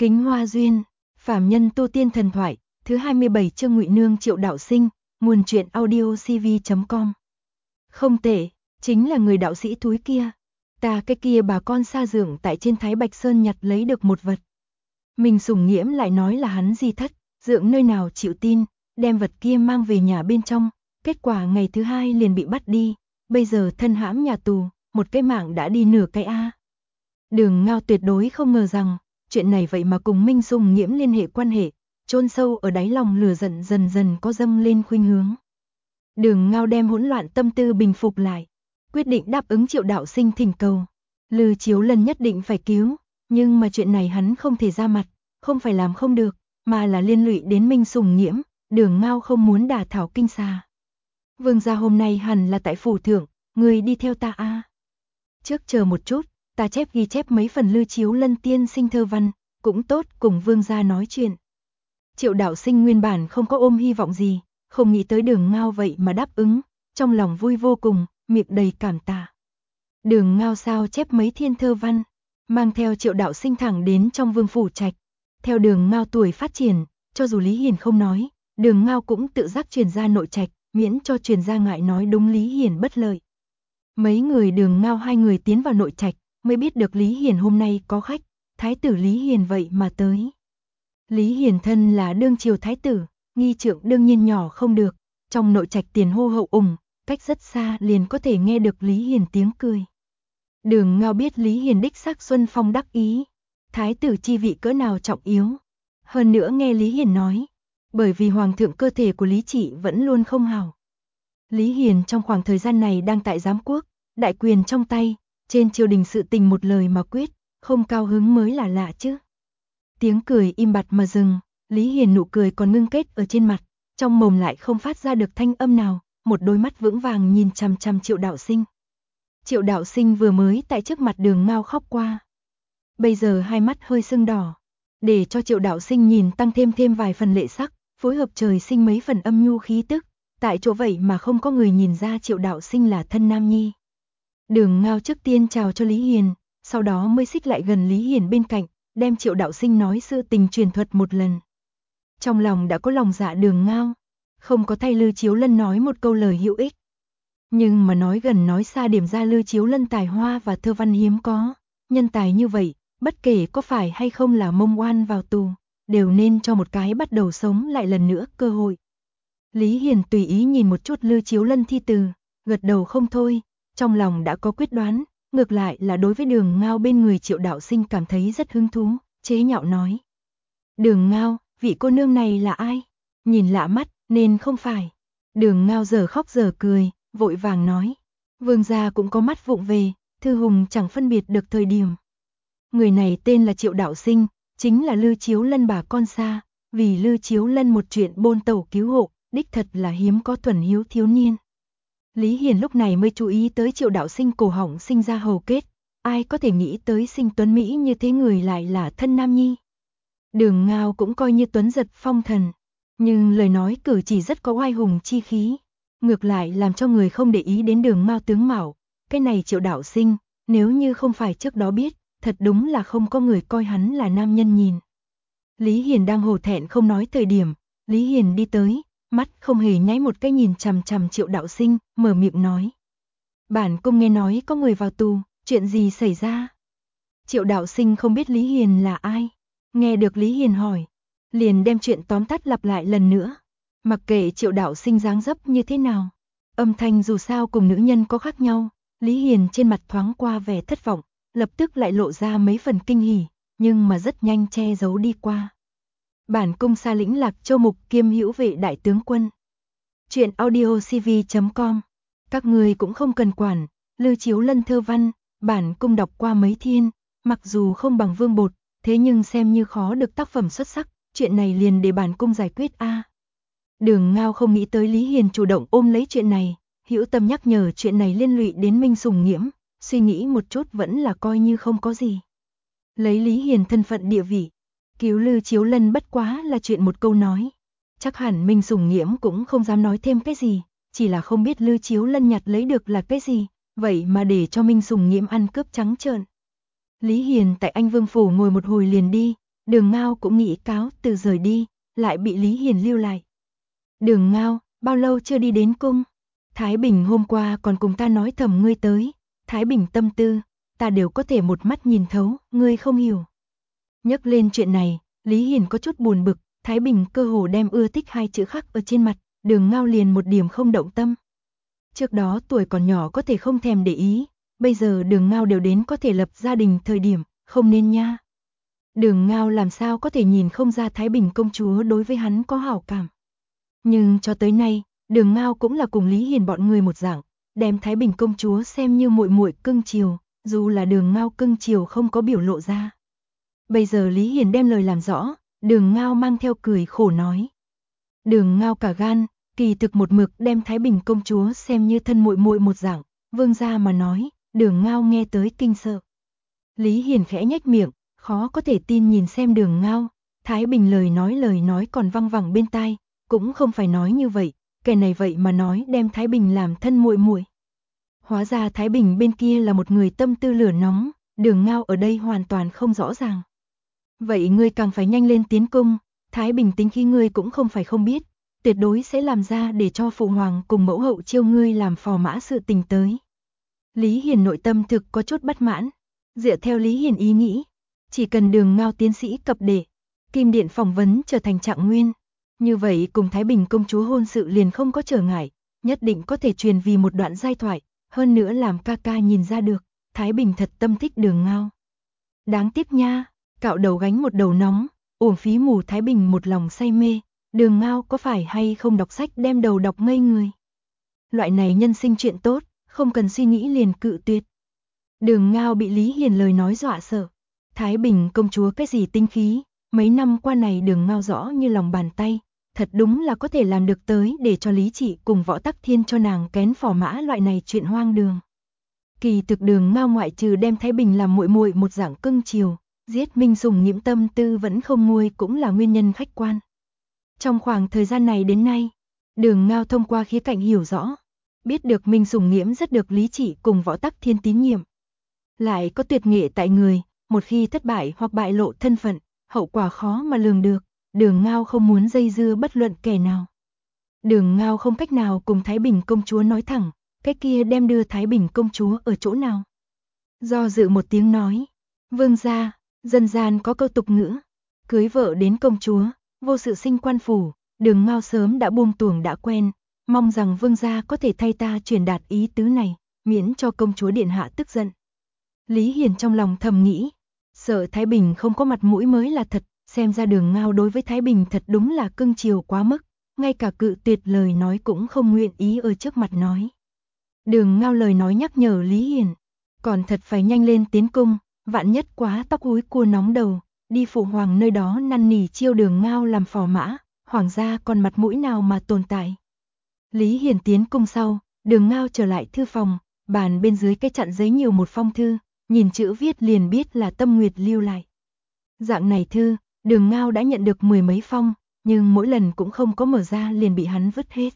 Kính Hoa Duyên, Phàm Nhân Tu Tiên Thần Thoại, thứ 27 chương Ngụy Nương Triệu Đạo Sinh, nguồn truyện audio cv.com. Không tệ, chính là người đạo sĩ túi kia. Ta cái kia bà con xa dưỡng tại trên Thái Bạch Sơn nhặt lấy được một vật. Mình Sùng Nghiễm lại nói là hắn di thất, dưỡng nơi nào chịu tin, đem vật kia mang về nhà bên trong, kết quả ngày thứ hai liền bị bắt đi, bây giờ thân hãm nhà tù, một cái mạng đã đi nửa cái a. Đường Ngao tuyệt đối không ngờ rằng, chuyện này vậy mà cùng Minh Sùng Nghiễm liên hệ quan hệ, chôn sâu ở đáy lòng lửa giận dần dần có dâng lên khuynh hướng. Đường Ngao đem hỗn loạn tâm tư bình phục lại, quyết định đáp ứng Triệu Đạo Sinh thỉnh cầu. Lư Chiếu Lân nhất định phải cứu, nhưng mà chuyện này hắn không thể ra mặt, không phải làm không được, mà là liên lụy đến Minh Sùng Nghiễm, Đường Ngao không muốn đả thảo kinh xà. Vương gia hôm nay hẳn là tại phủ thượng, người đi theo ta a. Trước chờ một chút, ta ghi chép mấy phần Lư Chiếu Lân tiên sinh thơ văn, cũng tốt cùng vương gia nói chuyện. Triệu Đạo Sinh nguyên bản không có ôm hy vọng gì, không nghĩ tới Đường Ngao vậy mà đáp ứng, trong lòng vui vô cùng, miệng đầy cảm tạ. Đường Ngao sao chép mấy thiên thơ văn, mang theo Triệu Đạo Sinh thẳng đến trong vương phủ trạch. Theo Đường Ngao tuổi phát triển, cho dù Lý Hiền không nói, Đường Ngao cũng tự giác truyền ra nội trạch, miễn cho truyền ra ngại nói đúng Lý Hiền bất lợi. Mấy người Đường Ngao hai người tiến vào nội trạch, mới biết được Lý Hiền hôm nay có khách, thái tử Lý Hiền vậy mà tới. Lý Hiền thân là đương triều thái tử, nghi trượng đương nhiên nhỏ không được, trong nội trạch tiền hô hậu ủng, cách rất xa liền có thể nghe được Lý Hiền tiếng cười. Đường Ngao biết Lý Hiền đích xác xuân phong đắc ý, thái tử chi vị cỡ nào trọng yếu. Hơn nữa nghe Lý Hiền nói, bởi vì hoàng thượng cơ thể của Lý Trị vẫn luôn không hảo. Lý Hiền trong khoảng thời gian này đang tại giám quốc, đại quyền trong tay, trên triều đình sự tình một lời mà quyết, không cao hứng mới là lạ chứ. Tiếng cười im bặt mà dừng, Lý Hiền nụ cười còn ngưng kết ở trên mặt, trong mồm lại không phát ra được thanh âm nào, một đôi mắt vững vàng nhìn chằm chằm Triệu Đạo Sinh. Triệu Đạo Sinh vừa mới tại trước mặt Đường Ngao khóc qua, bây giờ hai mắt hơi sưng đỏ, để cho Triệu Đạo Sinh nhìn tăng thêm vài phần lệ sắc, phối hợp trời sinh mấy phần âm nhu khí tức, tại chỗ vậy mà không có người nhìn ra Triệu Đạo Sinh là thân nam nhi. Đường Ngao trước tiên chào cho Lý Hiền, sau đó mới xích lại gần Lý Hiền bên cạnh, đem Triệu Đạo Sinh nói sự tình truyền thuật một lần. Trong lòng đã có lòng dạ Đường Ngao, không có thay Lư Chiếu Lân nói một câu lời hữu ích. Nhưng mà nói gần nói xa điểm ra Lư Chiếu Lân tài hoa và thơ văn hiếm có, nhân tài như vậy, bất kể có phải hay không là mông oan vào tù, đều nên cho một cái bắt đầu sống lại lần nữa cơ hội. Lý Hiền tùy ý nhìn một chút Lư Chiếu Lân thi từ, gật đầu không thôi, trong lòng đã có quyết đoán, ngược lại là đối với Đường Ngao bên người Triệu Đạo Sinh cảm thấy rất hứng thú, chế nhạo nói. Đường Ngao, vị cô nương này là ai? Nhìn lạ mắt, nên không phải. Đường Ngao giờ khóc giờ cười, vội vàng nói. Vương gia cũng có mắt vụng về, thư hùng chẳng phân biệt được thời điểm. Người này tên là Triệu Đạo Sinh, chính là Lư Chiếu Lân bà con xa, vì Lư Chiếu Lân một chuyện bôn tẩu cứu hộ, đích thật là hiếm có thuần hiếu thiếu niên. Lý Hiền lúc này mới chú ý tới Triệu Đạo Sinh cổ họng sinh ra hầu kết, ai có thể nghĩ tới sinh tuấn Mỹ như thế người lại là thân nam nhi. Đường Ngao cũng coi như tuấn giật phong thần, nhưng lời nói cử chỉ rất có oai hùng chi khí, ngược lại làm cho người không để ý đến Đường Ngao tướng mạo, cái này Triệu Đạo Sinh, nếu như không phải trước đó biết, thật đúng là không có người coi hắn là nam nhân nhìn. Lý Hiền đang hổ thẹn không nói thời điểm, Lý Hiền đi tới, mắt không hề nháy một cái nhìn chằm chằm Triệu Đạo Sinh, mở miệng nói. Bản cung nghe nói có người vào tù, chuyện gì xảy ra? Triệu Đạo Sinh không biết Lý Hiền là ai, nghe được Lý Hiền hỏi, liền đem chuyện tóm tắt lặp lại lần nữa. Mặc kệ Triệu Đạo Sinh dáng dấp như thế nào, âm thanh dù sao cùng nữ nhân có khác nhau, Lý Hiền trên mặt thoáng qua vẻ thất vọng, lập tức lại lộ ra mấy phần kinh hỉ, nhưng mà rất nhanh che giấu đi qua. Bản cung xa lĩnh Lạc Châu Mục kiêm hữu vệ đại tướng quân. Chuyện audio cv.com. Các người cũng không cần quản, Lư Chiếu Lân thơ văn, bản cung đọc qua mấy thiên, mặc dù không bằng Vương Bột, thế nhưng xem như khó được tác phẩm xuất sắc, chuyện này liền để bản cung giải quyết a. Đường Ngao không nghĩ tới Lý Hiền chủ động ôm lấy chuyện này, hữu tâm nhắc nhở chuyện này liên lụy đến Minh Sùng Nghiễm, suy nghĩ một chút vẫn là coi như không có gì. Lấy Lý Hiền thân phận địa vị, cứu Lư Chiếu Lân bất quá là chuyện một câu nói. Chắc hẳn Minh Sùng Nghiễm cũng không dám nói thêm cái gì, chỉ là không biết Lư Chiếu Lân nhặt lấy được là cái gì, vậy mà để cho Minh Sùng Nghiễm ăn cướp trắng trợn. Lý Hiền tại Anh Vương Phủ ngồi một hồi liền đi, Đường Ngao cũng nghĩ cáo từ rời đi, lại bị Lý Hiền lưu lại. Đường Ngao, bao lâu chưa đi đến cung? Thái Bình hôm qua còn cùng ta nói thầm ngươi tới, Thái Bình tâm tư, ta đều có thể một mắt nhìn thấu, ngươi không hiểu. Nhắc lên chuyện này, Lý Hiền có chút buồn bực, Thái Bình cơ hồ đem ưa thích hai chữ khắc ở trên mặt, Đường Ngao liền một điểm không động tâm. Trước đó tuổi còn nhỏ có thể không thèm để ý, bây giờ Đường Ngao đều đến có thể lập gia đình thời điểm, không nên nha. Đường Ngao làm sao có thể nhìn không ra Thái Bình công chúa đối với hắn có hảo cảm. Nhưng cho tới nay, Đường Ngao cũng là cùng Lý Hiền bọn người một dạng, đem Thái Bình công chúa xem như muội muội cưng chiều, dù là Đường Ngao cưng chiều không có biểu lộ ra. Bây giờ Lý Hiền đem lời làm rõ, Đường Ngao mang theo cười khổ nói. Đường Ngao cả gan, kỳ thực một mực đem Thái Bình công chúa xem như thân muội muội một dạng, vương gia mà nói, Đường Ngao nghe tới kinh sợ. Lý Hiền khẽ nhếch miệng, khó có thể tin nhìn xem Đường Ngao, Thái Bình lời nói còn văng vẳng bên tai, cũng không phải nói như vậy, kẻ này vậy mà nói đem Thái Bình làm thân muội muội. Hóa ra Thái Bình bên kia là một người tâm tư lửa nóng, Đường Ngao ở đây hoàn toàn không rõ ràng. Vậy ngươi càng phải nhanh lên tiến cung, Thái Bình tính khi ngươi cũng không phải không biết, tuyệt đối sẽ làm ra để cho phụ hoàng cùng mẫu hậu chiêu ngươi làm phò mã sự tình tới. Lý Hiền nội tâm thực có chút bất mãn, dựa theo Lý Hiền ý nghĩ, chỉ cần Đường Ngao tiến sĩ cập đệ, Kim Điện phỏng vấn trở thành trạng nguyên, như vậy cùng Thái Bình công chúa hôn sự liền không có trở ngại, nhất định có thể truyền vì một đoạn giai thoại, hơn nữa làm ca ca nhìn ra được, Thái Bình thật tâm thích Đường Ngao. Đáng tiếc nha, cạo đầu gánh một đầu nóng, uổng phí mù Thái Bình một lòng say mê, Đường Ngao có phải hay không đọc sách đem đầu đọc ngây người. Loại này nhân sinh chuyện tốt, không cần suy nghĩ liền cự tuyệt. Đường Ngao bị Lý Hiền lời nói dọa sợ. Thái Bình công chúa cái gì tinh khí, mấy năm qua này Đường Ngao rõ như lòng bàn tay, thật đúng là có thể làm được tới để cho Lý Trị cùng Võ Tắc Thiên cho nàng kén phò mã loại này chuyện hoang đường. Kỳ thực Đường Ngao ngoại trừ đem Thái Bình làm muội muội một dạng cưng chiều, giết Minh Sùng Nghiễm tâm tư vẫn không nguôi cũng là nguyên nhân khách quan. Trong khoảng thời gian này đến nay, Đường Ngao thông qua khía cạnh hiểu rõ, biết được Minh Sùng Nghiễm rất được Lý Trị cùng Võ Tắc Thiên tín nhiệm. Lại có tuyệt nghệ tại người, một khi thất bại hoặc bại lộ thân phận, hậu quả khó mà lường được, Đường Ngao không muốn dây dưa bất luận kẻ nào. Đường Ngao không cách nào cùng Thái Bình công chúa nói thẳng, cái kia đem đưa Thái Bình công chúa ở chỗ nào. Do dự một tiếng nói, vương gia, dân gian có câu tục ngữ, cưới vợ đến công chúa, vô sự sinh quan phủ, Đường Ngao sớm đã buông tuồng đã quen, mong rằng vương gia có thể thay ta truyền đạt ý tứ này, miễn cho công chúa điện hạ tức giận. Lý Hiền trong lòng thầm nghĩ, sợ Thái Bình không có mặt mũi mới là thật, xem ra Đường Ngao đối với Thái Bình thật đúng là cưng chiều quá mức, ngay cả cự tuyệt lời nói cũng không nguyện ý ở trước mặt nói. Đường Ngao lời nói nhắc nhở Lý Hiền, còn thật phải nhanh lên tiến cung, vạn nhất quá tóc húi cua nóng đầu, đi phụ hoàng nơi đó năn nỉ chiêu Đường Ngao làm phò mã, hoàng gia còn mặt mũi nào mà tồn tại. Lý Hiền tiến cung sau, Đường Ngao trở lại thư phòng, bàn bên dưới cái chặn giấy nhiều một phong thư, nhìn chữ viết liền biết là Tâm Nguyệt lưu lại. Dạng này thư, Đường Ngao đã nhận được mười mấy phong, nhưng mỗi lần cũng không có mở ra liền bị hắn vứt hết.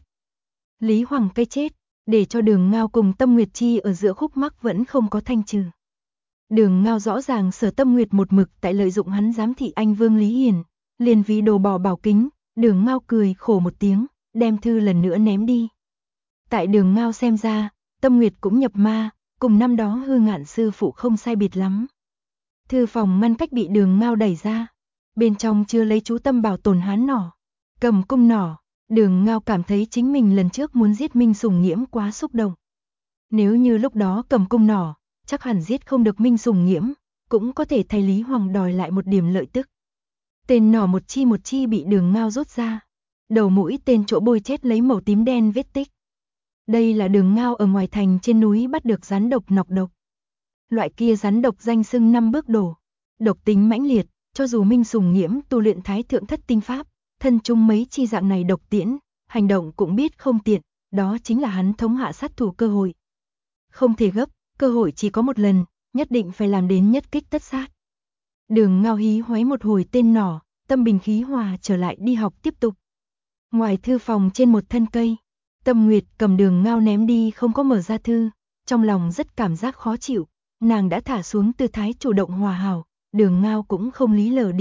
Lý Hoàng cái chết, để cho Đường Ngao cùng Tâm Nguyệt Chi ở giữa khúc mắc vẫn không có thanh trừ. Đường Ngao rõ ràng Sở Tâm Nguyệt một mực tại lợi dụng hắn giám thị anh Vương Lý Hiền, liền vì đồ bỏ bảo kính, Đường Ngao cười khổ một tiếng, đem thư lần nữa ném đi. Tại Đường Ngao xem ra, Tâm Nguyệt cũng nhập ma, cùng năm đó Hư Ngạn sư phụ không sai biệt lắm. Thư phòng ngăn cách bị Đường Ngao đẩy ra, bên trong chưa lấy chú tâm bảo tồn hán nỏ, cầm cung nỏ, Đường Ngao cảm thấy chính mình lần trước muốn giết Minh Sùng Nghiễm quá xúc động. Nếu như lúc đó cầm cung nỏ, chắc hẳn giết không được Minh Sùng Nghiễm, cũng có thể thay Lý Hoàng đòi lại một điểm lợi tức. Tên nỏ một chi bị Đường Ngao rút ra, đầu mũi tên chỗ bôi chết lấy màu tím đen vết tích. Đây là Đường Ngao ở ngoài thành trên núi bắt được rắn độc nọc độc. Loại kia rắn độc danh xưng 5 bước đổ, độc tính mãnh liệt, cho dù Minh Sùng Nghiễm tu luyện Thái Thượng Thất Tinh Pháp, thân chung mấy chi dạng này độc tiễn, hành động cũng biết không tiện, đó chính là hắn thống hạ sát thủ cơ hội. Không thể gấp, cơ hội chỉ có một lần, nhất định phải làm đến nhất kích tất sát. Đường Ngao hí hoáy một hồi tên nỏ, tâm bình khí hòa trở lại đi học tiếp tục. Ngoài thư phòng trên một thân cây, Tâm Nguyệt cầm Đường Ngao ném đi không có mở ra thư, trong lòng rất cảm giác khó chịu, nàng đã thả xuống tư thái chủ động hòa hảo, Đường Ngao cũng không lý lờ đi,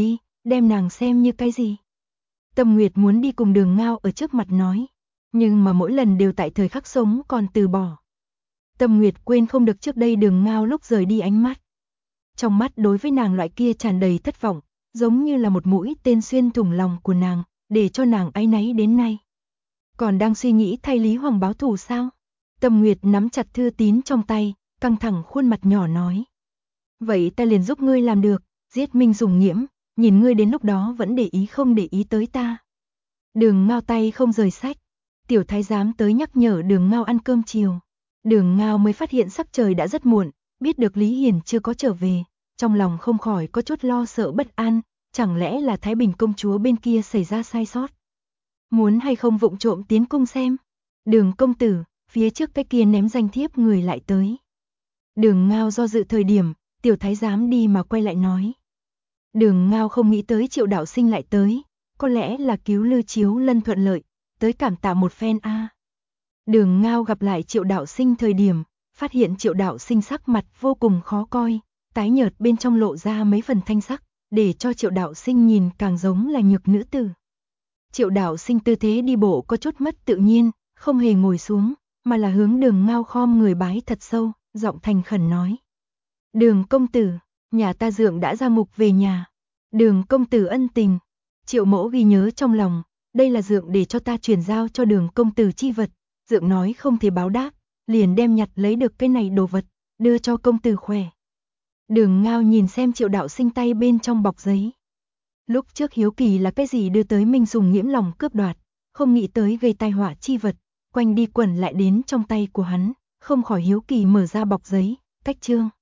đem nàng xem như cái gì. Tâm Nguyệt muốn đi cùng Đường Ngao ở trước mặt nói, nhưng mà mỗi lần đều tại thời khắc sống còn từ bỏ. Tâm Nguyệt quên không được trước đây Đường Ngao lúc rời đi ánh mắt. Trong mắt đối với nàng loại kia tràn đầy thất vọng, giống như là một mũi tên xuyên thủng lòng của nàng, để cho nàng áy náy đến nay. Còn đang suy nghĩ thay Lý Hoàng báo thù sao? Tâm Nguyệt nắm chặt thư tín trong tay, căng thẳng khuôn mặt nhỏ nói. Vậy ta liền giúp ngươi làm được, giết Minh Dùng Nghiễm, nhìn ngươi đến lúc đó vẫn để ý không để ý tới ta. Đường Ngao tay không rời sách, tiểu thái giám tới nhắc nhở Đường Ngao ăn cơm chiều. Đường Ngao mới phát hiện sắc trời đã rất muộn, biết được Lý Hiền chưa có trở về, trong lòng không khỏi có chút lo sợ bất an, chẳng lẽ là Thái Bình công chúa bên kia xảy ra sai sót. Muốn hay không vụng trộm tiến cung xem. Đường công tử, phía trước cái kia ném danh thiếp người lại tới. Đường Ngao do dự thời điểm, tiểu thái giám đi mà quay lại nói. Đường Ngao không nghĩ tới Triệu đạo sinh lại tới, có lẽ là cứu Lư Chiếu Lân thuận lợi, tới cảm tạ một phen a. Đường Ngao gặp lại Triệu đạo sinh thời điểm, phát hiện Triệu đạo sinh sắc mặt vô cùng khó coi, tái nhợt bên trong lộ ra mấy phần thanh sắc, để cho Triệu đạo sinh nhìn càng giống là nhược nữ tử. Triệu đạo sinh tư thế đi bộ có chút mất tự nhiên, không hề ngồi xuống, mà là hướng Đường Ngao khom người bái thật sâu, giọng thành khẩn nói. Đường công tử, nhà ta dượng đã ra mục về nhà. Đường công tử ân tình. Triệu mẫu ghi nhớ trong lòng, đây là dượng để cho ta chuyển giao cho đường công tử chi vật. Dượng nói không thể báo đáp, liền đem nhặt lấy được cái này đồ vật, đưa cho công tử khỏe. Đường Ngao nhìn xem Triệu đạo sinh tay bên trong bọc giấy. Lúc trước hiếu kỳ là cái gì đưa tới Minh Dùng Nghiễm lòng cướp đoạt, không nghĩ tới gây tai họa chi vật, quanh đi quẩn lại đến trong tay của hắn, không khỏi hiếu kỳ mở ra bọc giấy, cách chương.